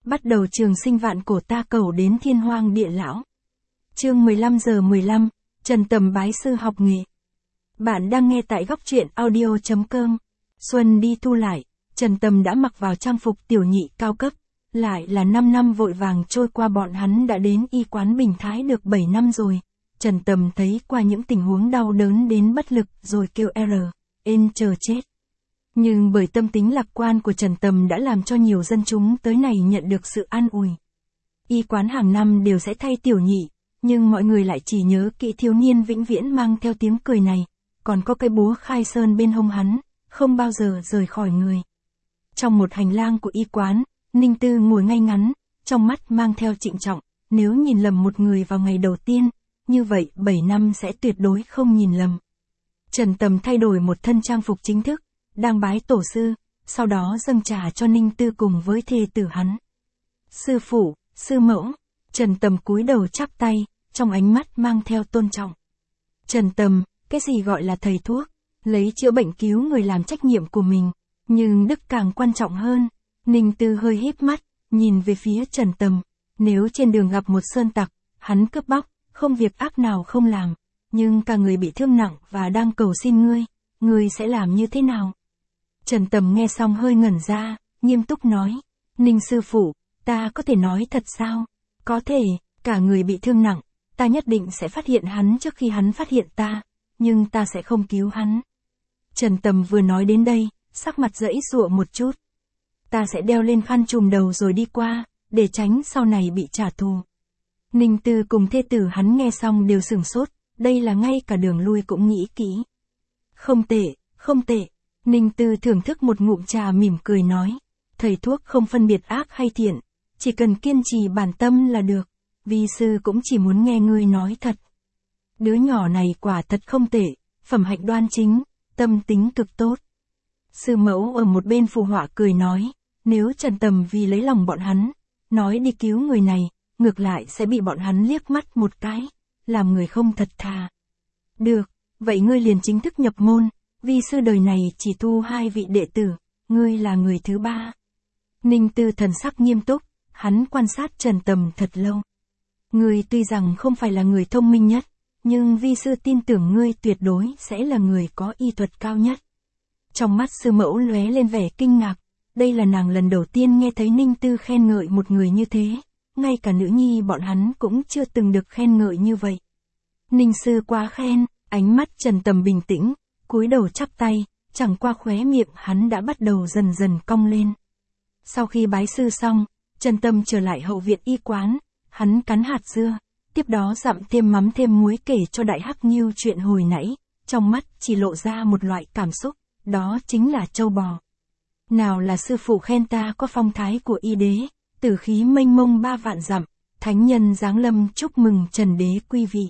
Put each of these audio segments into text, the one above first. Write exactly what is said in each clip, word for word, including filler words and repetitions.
Bắt đầu trường sinh vạn cổ ta cầu đến thiên hoang địa lão. Chương mười lăm giờ mười lăm, Trần Tầm bái sư học nghề. Bạn đang nghe tại góc truyện audio chấm com. Xuân đi thu lại, Trần Tầm đã mặc vào trang phục tiểu nhị cao cấp. Lại là năm năm vội vàng trôi qua, bọn hắn đã đến y quán Bình Thái được bảy năm rồi. Trần Tầm thấy qua những tình huống đau đớn đến bất lực rồi kêu R, ên chờ chết. Nhưng bởi tâm tính lạc quan của Trần Tầm đã làm cho nhiều dân chúng tới này nhận được sự an ủi. Y quán hàng năm đều sẽ thay tiểu nhị, nhưng mọi người lại chỉ nhớ kỹ thiếu niên vĩnh viễn mang theo tiếng cười này, còn có cây búa khai sơn bên hông hắn, không bao giờ rời khỏi người. Trong một hành lang của y quán, Ninh Tư ngồi ngay ngắn, trong mắt mang theo trịnh trọng, nếu nhìn lầm một người vào ngày đầu tiên, như vậy bảy năm sẽ tuyệt đối không nhìn lầm. Trần Tầm thay đổi một thân trang phục chính thức, đang bái tổ sư, sau đó dâng trà cho Ninh Tư cùng với thê tử hắn. Sư phụ, sư mẫu, Trần Tầm cúi đầu chắp tay, trong ánh mắt mang theo tôn trọng. Trần Tầm, cái gì gọi là thầy thuốc, lấy chữa bệnh cứu người làm trách nhiệm của mình, nhưng đức càng quan trọng hơn. Ninh Tư hơi híp mắt, nhìn về phía Trần Tầm, nếu trên đường gặp một sơn tặc, hắn cướp bóc, không việc ác nào không làm, nhưng cả người bị thương nặng và đang cầu xin ngươi, ngươi sẽ làm như thế nào? Trần Tầm nghe xong hơi ngẩn ra, nghiêm túc nói, Ninh sư phụ, ta có thể nói thật sao? Có thể, cả người bị thương nặng, ta nhất định sẽ phát hiện hắn trước khi hắn phát hiện ta, nhưng ta sẽ không cứu hắn. Trần Tầm vừa nói đến đây, sắc mặt giãy giụa một chút. Ta sẽ đeo lên khăn trùm đầu rồi đi qua, để tránh sau này bị trả thù. Ninh Tư cùng thê tử hắn nghe xong đều sửng sốt, đây là ngay cả đường lui cũng nghĩ kỹ. Không tệ, không tệ. Ninh Tư thưởng thức một ngụm trà mỉm cười nói, thầy thuốc không phân biệt ác hay thiện, chỉ cần kiên trì bản tâm là được, vi sư cũng chỉ muốn nghe ngươi nói thật. Đứa nhỏ này quả thật không tệ, phẩm hạnh đoan chính, tâm tính cực tốt. Sư mẫu ở một bên phù họa cười nói, nếu Trần Tầm vì lấy lòng bọn hắn, nói đi cứu người này, ngược lại sẽ bị bọn hắn liếc mắt một cái, làm người không thật thà. Được, vậy ngươi liền chính thức nhập môn, vi sư đời này chỉ thu hai vị đệ tử, ngươi là người thứ ba. Ninh Tư thần sắc nghiêm túc, hắn quan sát Trần Tầm thật lâu. Ngươi tuy rằng không phải là người thông minh nhất, nhưng vi sư tin tưởng ngươi tuyệt đối sẽ là người có y thuật cao nhất. Trong mắt sư mẫu lóe lên vẻ kinh ngạc, đây là nàng lần đầu tiên nghe thấy Ninh Tư khen ngợi một người như thế, ngay cả nữ nhi bọn hắn cũng chưa từng được khen ngợi như vậy. Ninh sư quá khen, ánh mắt Trần Tầm bình tĩnh, cúi đầu chắp tay, chẳng qua khóe miệng hắn đã bắt đầu dần dần cong lên. Sau khi bái sư xong, Trần Tầm trở lại hậu viện y quán, hắn cắn hạt dưa, tiếp đó dặm thêm mắm thêm muối kể cho Đại Hắc Nghiêu chuyện hồi nãy, trong mắt chỉ lộ ra một loại cảm xúc, đó chính là trâu bò. Nào là sư phụ khen ta có phong thái của y đế, tử khí mênh mông ba vạn dặm, thánh nhân giáng lâm chúc mừng Trần đế quy vị.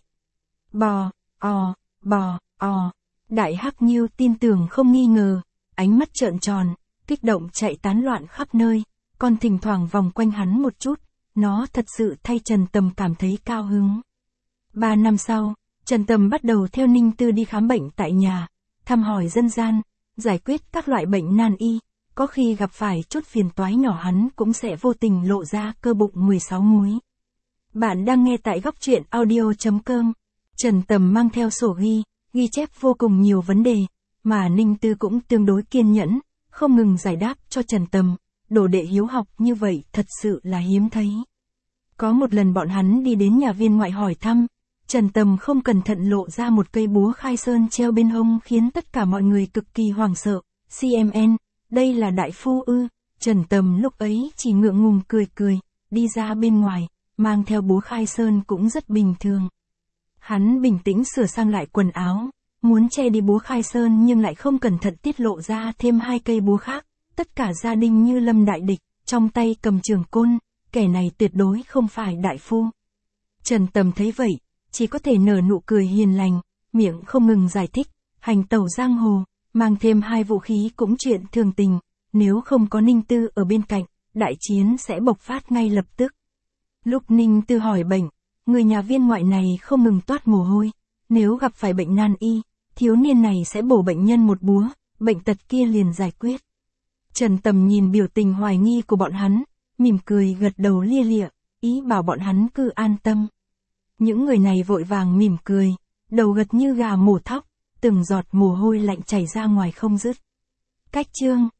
Bò, ò, bò, ò. Đại Hắc Nghiêu tin tưởng không nghi ngờ, ánh mắt trợn tròn, kích động chạy tán loạn khắp nơi, còn thỉnh thoảng vòng quanh hắn một chút, nó thật sự thay Trần Tầm cảm thấy cao hứng. Ba năm sau, Trần Tầm bắt đầu theo Ninh Tư đi khám bệnh tại nhà, thăm hỏi dân gian, giải quyết các loại bệnh nan y, có khi gặp phải chút phiền toái nhỏ hắn cũng sẽ vô tình lộ ra cơ bụng mười sáu múi. Bạn đang nghe tại góc truyện audio chấm com. Trần Tầm mang theo sổ ghi, ghi chép vô cùng nhiều vấn đề, mà Ninh Tư cũng tương đối kiên nhẫn, không ngừng giải đáp cho Trần Tầm, đồ đệ hiếu học như vậy thật sự là hiếm thấy. Có một lần bọn hắn đi đến nhà viên ngoại hỏi thăm, Trần Tầm không cẩn thận lộ ra một cây búa khai sơn treo bên hông khiến tất cả mọi người cực kỳ hoảng sợ. xê em en, đây là đại phu ư? Trần Tầm lúc ấy chỉ ngượng ngùng cười cười, đi ra bên ngoài, mang theo búa khai sơn cũng rất bình thường. Hắn bình tĩnh sửa sang lại quần áo, muốn che đi búa khai sơn nhưng lại không cẩn thận tiết lộ ra thêm hai cây búa khác, tất cả gia đình như lâm đại địch, trong tay cầm trường côn, kẻ này tuyệt đối không phải đại phu. Trần Tầm thấy vậy, chỉ có thể nở nụ cười hiền lành, miệng không ngừng giải thích, hành tẩu giang hồ, mang thêm hai vũ khí cũng chuyện thường tình, nếu không có Ninh Tư ở bên cạnh, đại chiến sẽ bộc phát ngay lập tức. Lúc Ninh Tư hỏi bệnh, người nhà viên ngoại này không ngừng toát mồ hôi, nếu gặp phải bệnh nan y, thiếu niên này sẽ bổ bệnh nhân một búa, bệnh tật kia liền giải quyết. Trần Tầm nhìn biểu tình hoài nghi của bọn hắn, mỉm cười gật đầu lia lịa, ý bảo bọn hắn cứ an tâm. Những người này vội vàng mỉm cười, đầu gật như gà mổ thóc, từng giọt mồ hôi lạnh chảy ra ngoài không dứt. Cách chương